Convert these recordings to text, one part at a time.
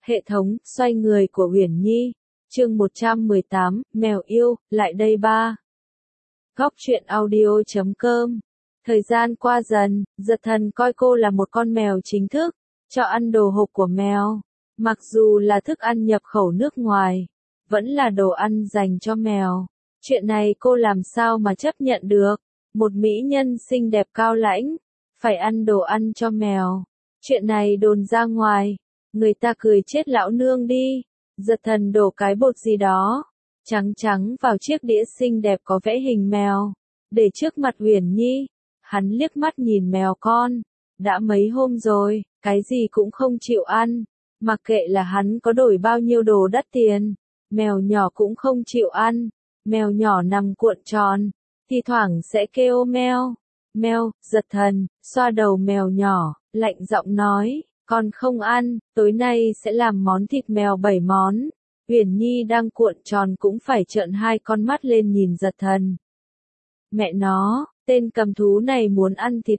Hệ thống, xoay người của Uyển Nhi. Chương 118, mèo yêu, lại đây ba. Góc truyện audio.com. Thời gian qua dần, Giật Thần coi cô là một con mèo chính thức, cho ăn đồ hộp của mèo. Mặc dù là thức ăn nhập khẩu nước ngoài, vẫn là đồ ăn dành cho mèo. Chuyện này cô làm sao mà chấp nhận được, một mỹ nhân xinh đẹp cao lãnh, phải ăn đồ ăn cho mèo. Chuyện này đồn ra ngoài, người ta cười chết lão nương đi. Giật Thần đổ cái bột gì đó, trắng trắng vào chiếc đĩa xinh đẹp có vẽ hình mèo, để trước mặt Uyển Nhi. Hắn liếc mắt nhìn mèo con, đã mấy hôm rồi, cái gì cũng không chịu ăn, mặc kệ là hắn có đổi bao nhiêu đồ đắt tiền, mèo nhỏ cũng không chịu ăn. Mèo nhỏ nằm cuộn tròn, thi thoảng sẽ kêu meo, meo. Giật Thần xoa đầu mèo nhỏ, lạnh giọng nói, con không ăn, tối nay sẽ làm món thịt mèo 7 món. Uyển Nhi đang cuộn tròn cũng phải trợn hai con mắt lên nhìn Giật Thần. Mẹ nó, tên cầm thú này muốn ăn thịt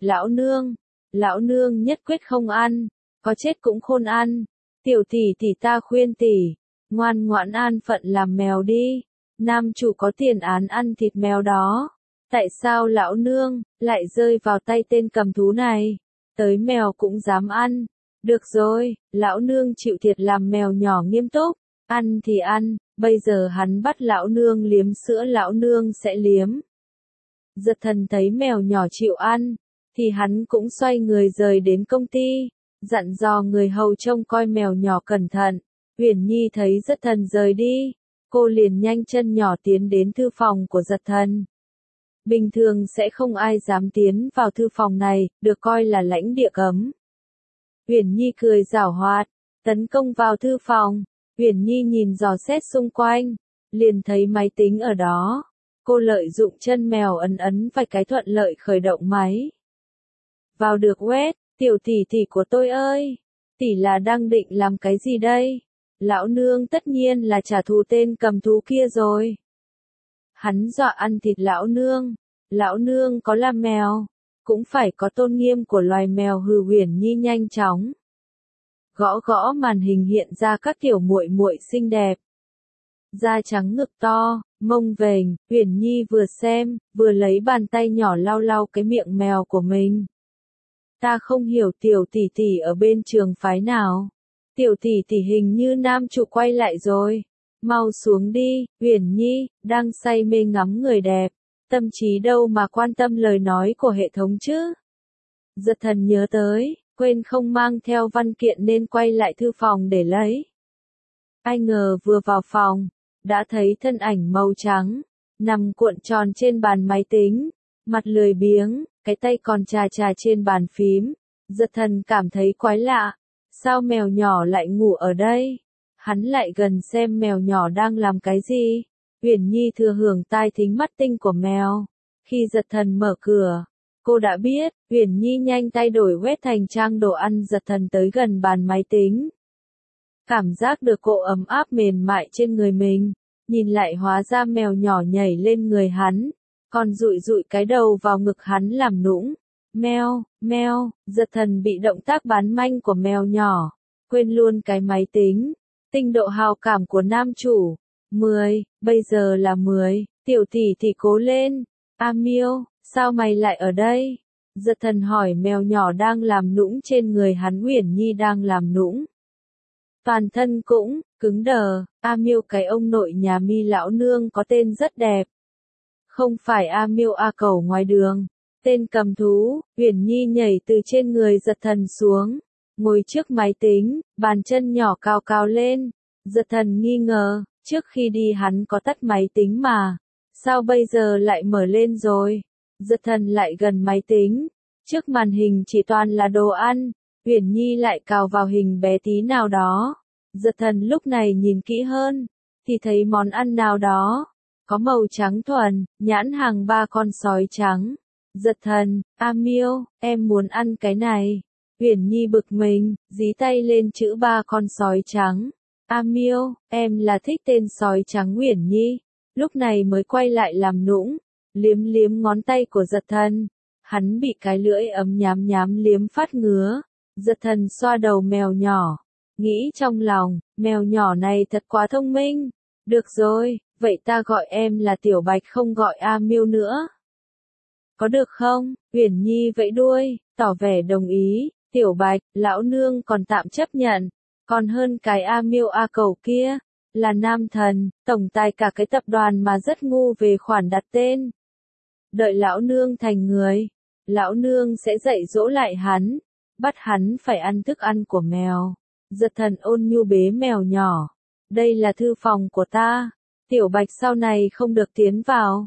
lão nương nhất quyết không ăn, có chết cũng khôn ăn. Tiểu tỷ ta khuyên tỷ, ngoan ngoãn an phận làm mèo đi, nam chủ có tiền án ăn thịt mèo đó. Tại sao lão nương lại rơi vào tay tên cầm thú này? Tới mèo cũng dám ăn. Được rồi, lão nương chịu thiệt làm mèo nhỏ nghiêm túc, ăn thì ăn, bây giờ hắn bắt lão nương liếm sữa lão nương sẽ liếm. Giật Thần thấy mèo nhỏ chịu ăn, thì hắn cũng xoay người rời đến công ty, dặn dò người hầu trông coi mèo nhỏ cẩn thận. Uyển Nhi thấy Giật Thần rời đi, cô liền nhanh chân nhỏ tiến đến thư phòng của Giật Thần. Bình thường sẽ không ai dám tiến vào thư phòng này, được coi là lãnh địa cấm. Uyển Nhi cười giảo hoạt, tấn công vào thư phòng. Uyển Nhi nhìn dò xét xung quanh, liền thấy máy tính ở đó. Cô lợi dụng chân mèo ấn vài cái thuận lợi khởi động máy. Vào được web, tiểu tỷ của tôi ơi, tỷ là đang định làm cái gì đây? Lão nương tất nhiên là trả thù tên cầm thú kia rồi. Hắn dọa ăn thịt lão nương có là mèo, cũng phải có tôn nghiêm của loài mèo hừ. Uyển Nhi nhanh chóng gõ màn hình, hiện ra các tiểu muội muội xinh đẹp, da trắng ngực to, mông vềnh. Uyển Nhi vừa xem, vừa lấy bàn tay nhỏ lau cái miệng mèo của mình. Ta không hiểu tiểu tỷ ở bên trường phái nào. Tiểu tỷ hình như nam chủ quay lại rồi. Mau xuống đi. Uyển Nhi đang say mê ngắm người đẹp, tâm trí đâu mà quan tâm lời nói của hệ thống chứ. Giật Thần nhớ tới, quên không mang theo văn kiện nên quay lại thư phòng để lấy. Ai ngờ vừa vào phòng, đã thấy thân ảnh màu trắng, nằm cuộn tròn trên bàn máy tính, mặt lười biếng, cái tay còn chà trên bàn phím. Giật Thần cảm thấy quái lạ, sao mèo nhỏ lại ngủ ở đây? Hắn lại gần xem mèo nhỏ đang làm cái gì. Uyển Nhi thừa hưởng tai thính mắt tinh của mèo. Khi Giật Thần mở cửa, cô đã biết. Uyển Nhi nhanh tay đổi web thành trang đồ ăn. Giật Thần tới gần bàn máy tính, cảm giác được cỗ ấm áp mềm mại trên người mình. Nhìn lại hóa ra mèo nhỏ nhảy lên người hắn, còn dụi cái đầu vào ngực hắn làm nũng. Meo. Giật Thần bị động tác bán manh của mèo nhỏ, quên luôn cái máy tính. Tinh độ hào cảm của nam chủ 10, bây giờ là 10. Tiểu tỷ cố lên. Miêu, sao mày lại ở đây? Giật Thần hỏi mèo nhỏ đang làm nũng trên người hắn. Uyển Nhi đang làm nũng, toàn thân cũng cứng đờ. Miêu, cái ông nội nhà Mi lão nương có tên rất đẹp. Không phải Miêu A Cẩu ngoài đường, tên cầm thú. Uyển Nhi nhảy từ trên người Giật Thần xuống, ngồi trước máy tính, bàn chân nhỏ cao lên. Giật Thần nghi ngờ, trước khi đi hắn có tắt máy tính mà, sao bây giờ lại mở lên rồi? Giật Thần lại gần máy tính, trước màn hình chỉ toàn là đồ ăn. Uyển Nhi lại cào vào hình bé tí nào đó. Giật Thần lúc này nhìn kỹ hơn, thì thấy món ăn nào đó, có màu trắng thuần, nhãn hàng 3 con sói trắng. Giật Thần, Miêu, em muốn ăn cái này. Uyển Nhi bực mình, dí tay lên chữ 3 con sói trắng. Miêu, em là thích tên sói trắng. Uyển Nhi lúc này mới quay lại làm nũng, liếm ngón tay của Giật Thần. Hắn bị cái lưỡi ấm nhám liếm phát ngứa. Giật Thần xoa đầu mèo nhỏ, nghĩ trong lòng, mèo nhỏ này thật quá thông minh. Được rồi, vậy ta gọi em là Tiểu Bạch không gọi A Miêu nữa. Có được không? Uyển Nhi vẫy đuôi, tỏ vẻ đồng ý. Tiểu Bạch, lão nương còn tạm chấp nhận. Còn hơn cái A Miêu A Cẩu kia, là nam thần, tổng tài cả cái tập đoàn mà rất ngu về khoản đặt tên. Đợi lão nương thành người, lão nương sẽ dạy dỗ lại hắn, bắt hắn phải ăn thức ăn của mèo. Giật Thần ôn nhu bế mèo nhỏ. Đây là thư phòng của ta. Tiểu Bạch sau này không được tiến vào.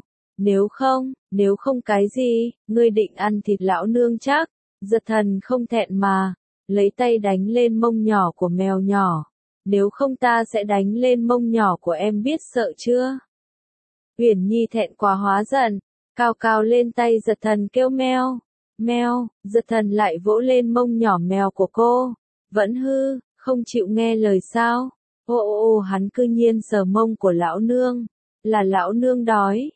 Nếu không cái gì, ngươi định ăn thịt lão nương chắc. Giật Thần không thẹn mà, lấy tay đánh lên mông nhỏ của mèo nhỏ. Nếu không ta sẽ đánh lên mông nhỏ của em biết sợ chưa? Uyển Nhi thẹn quá hóa giận, cao cao lên tay Giật Thần kêu meo, meo, Giật Thần lại vỗ lên mông nhỏ mèo của cô. Vẫn hư, không chịu nghe lời sao? Ô hắn cư nhiên sờ mông của lão nương, là lão nương đói.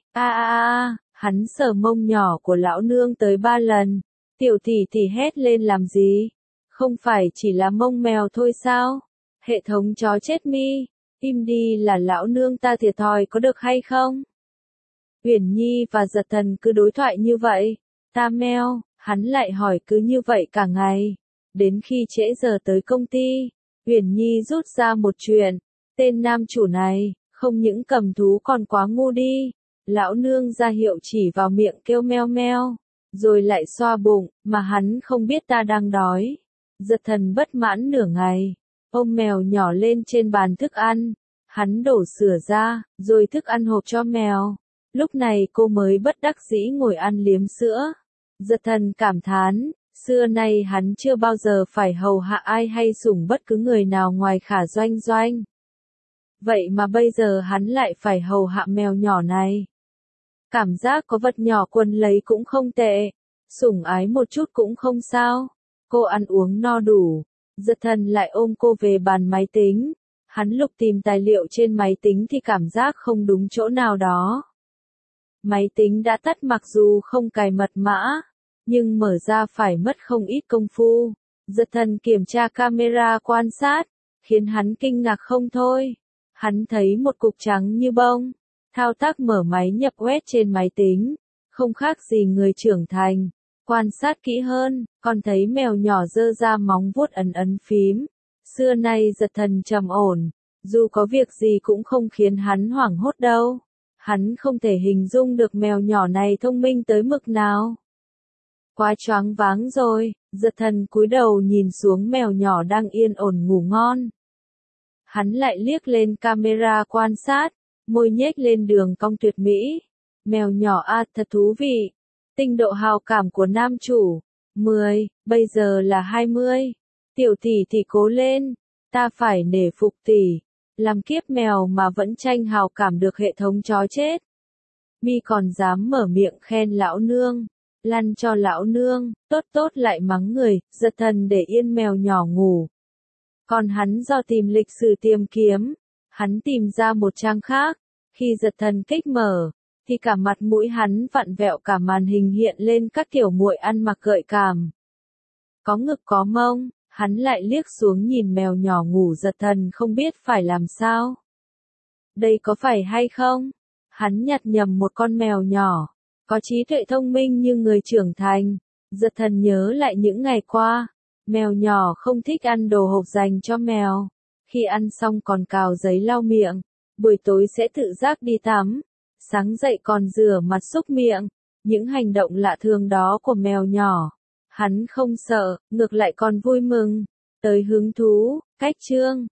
Hắn sờ mông nhỏ của lão nương tới 3 lần. Tiểu tỷ tỷ hét lên làm gì? Không phải chỉ là mông mèo thôi sao? Hệ thống chó chết mi, im đi là lão nương ta thiệt thòi có được hay không? Uyển Nhi và Giật Thần cứ đối thoại như vậy. Ta meo, hắn lại hỏi cứ như vậy cả ngày. Đến khi trễ giờ tới công ty, Uyển Nhi rút ra một chuyện. Tên nam chủ này, không những cầm thú còn quá ngu đi. Lão nương ra hiệu chỉ vào miệng kêu meo meo, rồi lại xoa bụng, mà hắn không biết ta đang đói. Giật Thần bất mãn nửa ngày, ôm mèo nhỏ lên trên bàn thức ăn. Hắn đổ sữa ra, rồi thức ăn hộp cho mèo. Lúc này cô mới bất đắc dĩ ngồi ăn liếm sữa. Giật Thần cảm thán, xưa nay hắn chưa bao giờ phải hầu hạ ai hay sủng bất cứ người nào ngoài Khả Doanh Doanh. Vậy mà bây giờ hắn lại phải hầu hạ mèo nhỏ này. Cảm giác có vật nhỏ quấn lấy cũng không tệ, sủng ái một chút cũng không sao. Cô ăn uống no đủ, Giật Thần lại ôm cô về bàn máy tính. Hắn lục tìm tài liệu trên máy tính thì cảm giác không đúng chỗ nào đó. Máy tính đã tắt mặc dù không cài mật mã, nhưng mở ra phải mất không ít công phu. Giật Thần kiểm tra camera quan sát, khiến hắn kinh ngạc không thôi. Hắn thấy một cục trắng như bông. Thao tác mở máy nhập web trên máy tính, không khác gì người trưởng thành. Quan sát kỹ hơn, còn thấy mèo nhỏ giơ ra móng vuốt ấn phím. Xưa nay Giật Thần trầm ổn, dù có việc gì cũng không khiến hắn hoảng hốt đâu. Hắn không thể hình dung được mèo nhỏ này thông minh tới mức nào. Quá choáng váng rồi, Giật Thần cúi đầu nhìn xuống mèo nhỏ đang yên ổn ngủ ngon. Hắn lại liếc lên camera quan sát, môi nhếch lên đường cong tuyệt mỹ. Mèo nhỏ thật thú vị. Tinh độ hào cảm của nam chủ, 10, bây giờ là 20. Tiểu tỷ thì cố lên, ta phải nể phục tỷ. Làm kiếp mèo mà vẫn tranh hào cảm được hệ thống chó chết. Mi còn dám mở miệng khen lão nương, lăn cho lão nương, tốt lại mắng người. Giật Thần để yên mèo nhỏ ngủ. Còn hắn do tìm lịch sử tìm kiếm, hắn tìm ra một trang khác. Khi Giật Thần kích mở, thì cả mặt mũi hắn vặn vẹo, cả màn hình hiện lên các kiểu muội ăn mặc gợi cảm. Có ngực có mông, hắn lại liếc xuống nhìn mèo nhỏ ngủ. Giật Thần không biết phải làm sao. Đây có phải hay không? Hắn nhặt nhầm một con mèo nhỏ, có trí tuệ thông minh như người trưởng thành. Giật Thần nhớ lại những ngày qua, mèo nhỏ không thích ăn đồ hộp dành cho mèo. Khi ăn xong còn cào giấy lau miệng. Buổi tối sẽ tự giác đi tắm, sáng dậy còn rửa mặt súc miệng. Những hành động lạ thường đó của mèo nhỏ, hắn không sợ, ngược lại còn vui mừng. Tới hứng thú, cách chương.